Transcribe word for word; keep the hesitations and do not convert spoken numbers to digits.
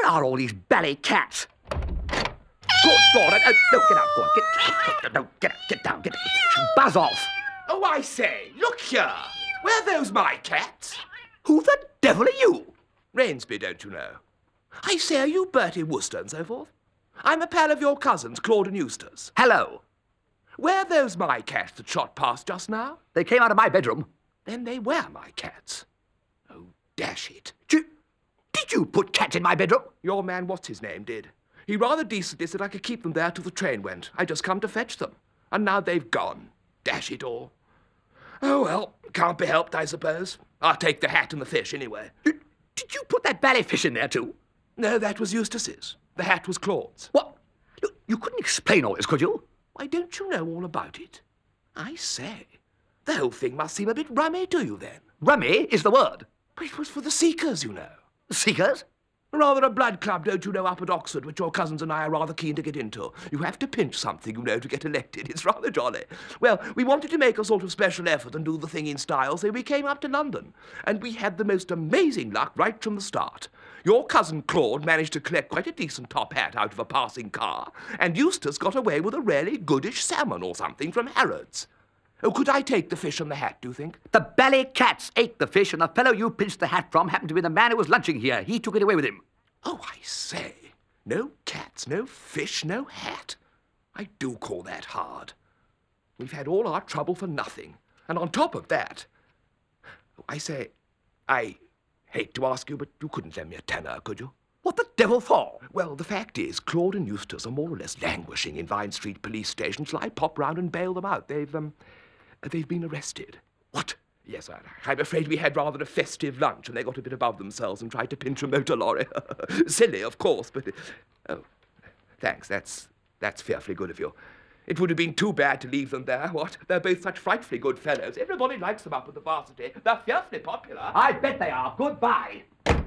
Where are all these bally cats? Good Lord, uh, no, get out, go on, get, no, get, get down, get, buzz off. Oh, I say, look here. Where are those my cats? Who the devil are you? Rainsby, don't you know? I say, are you Bertie Wooster and so forth? I'm a pal of your cousins, Claude and Eustace. Hello. Where are those my cats that shot past just now? They came out of my bedroom. Then they were my cats. Oh, dash it. Did you, did you put cats in my bedroom? Your man, what's his name, did. He rather decently said I could keep them there till the train went. I just come to fetch them. And now they've gone. Dash it all. Oh, well, can't be helped, I suppose. I'll take the hat and the fish anyway. Did, did you put that bally fish in there too? No, that was Eustace's. The hat was Claude's. What? Look, you couldn't explain all this, could you? Why, don't you know all about it? I say, the whole thing must seem a bit rummy to you then. Rummy is the word. But it was for the Seekers, you know. Seekers? Rather a blood club, don't you know, up at Oxford, which your cousins and I are rather keen to get into. You have to pinch something, you know, to get elected. It's rather jolly. Well, we wanted to make a sort of special effort and do the thing in style, so we came up to London. And we had the most amazing luck right from the start. Your cousin Claude managed to collect quite a decent top hat out of a passing car, and Eustace got away with a really goodish salmon or something from Harrods. Oh, could I take the fish and the hat, do you think? The bally cats ate the fish, and the fellow you pinched the hat from happened to be the man who was lunching here. He took it away with him. Oh, I say. No cats, no fish, no hat. I do call that hard. We've had all our trouble for nothing. And on top of that... I say, I hate to ask you, but you couldn't lend me a tenner, could you? What the devil for? Well, the fact is, Claude and Eustace are more or less languishing in Vine Street police station till I pop round and bail them out. They've, um... They've been arrested. What? Yes, I, I'm afraid we had rather a festive lunch and they got a bit above themselves and tried to pinch a motor lorry. Silly, of course, but... Oh, thanks, that's, that's fearfully good of you. It would have been too bad to leave them there, what? They're both such frightfully good fellows. Everybody likes them up at the varsity. They're fearfully popular. I bet they are. Goodbye.